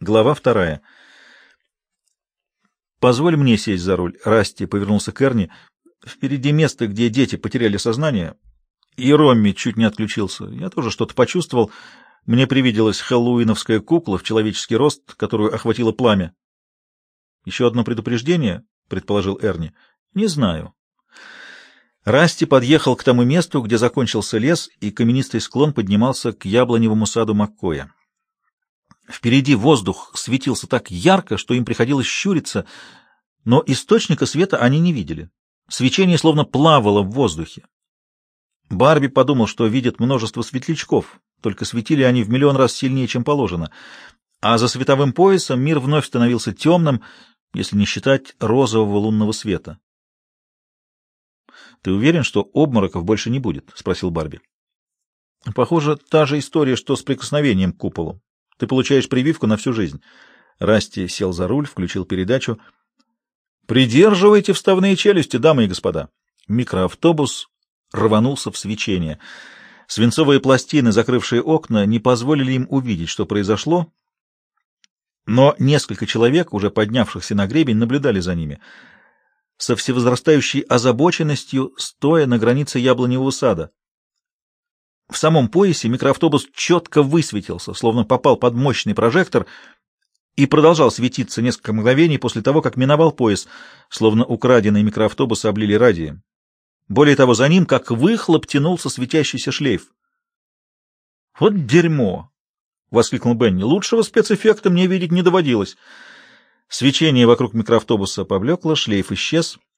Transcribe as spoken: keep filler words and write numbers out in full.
Глава вторая. «Позволь мне сесть за руль». Расти повернулся к Эрни. «Впереди место, где дети потеряли сознание, и Ромми чуть не отключился. Я тоже что-то почувствовал. Мне привиделась хэллоуиновская кукла в человеческий рост, которую охватило пламя». «Еще одно предупреждение?» — предположил Эрни. «Не знаю». Расти подъехал к тому месту, где закончился лес, и каменистый склон поднимался к яблоневому саду Маккоя. Впереди воздух светился так ярко, что им приходилось щуриться, но источника света они не видели. Свечение словно плавало в воздухе. Барби подумал, что видит множество светлячков, только светили они в миллион раз сильнее, чем положено. А за световым поясом мир вновь становился темным, если не считать розового лунного света. «Ты уверен, что обмороков больше не будет?» — спросил Барби. «Похоже, та же история, что с прикосновением к куполу. Ты получаешь прививку на всю жизнь». Расти сел за руль, включил передачу. «Придерживайте вставные челюсти, дамы и господа». Микроавтобус рванулся в свечение. Свинцовые пластины, закрывшие окна, не позволили им увидеть, что произошло, но несколько человек, уже поднявшихся на гребень, наблюдали за ними, со всевозрастающей озабоченностью, стоя на границе яблоневого сада. В самом поясе микроавтобус четко высветился, словно попал под мощный прожектор, и продолжал светиться несколько мгновений после того, как миновал пояс, словно украденный микроавтобус облили радием. Более того, за ним, как выхлоп, тянулся светящийся шлейф. «Вот дерьмо!» — воскликнул Бенни. «Лучшего спецэффекта мне видеть не доводилось». Свечение вокруг микроавтобуса поблекло, шлейф исчез.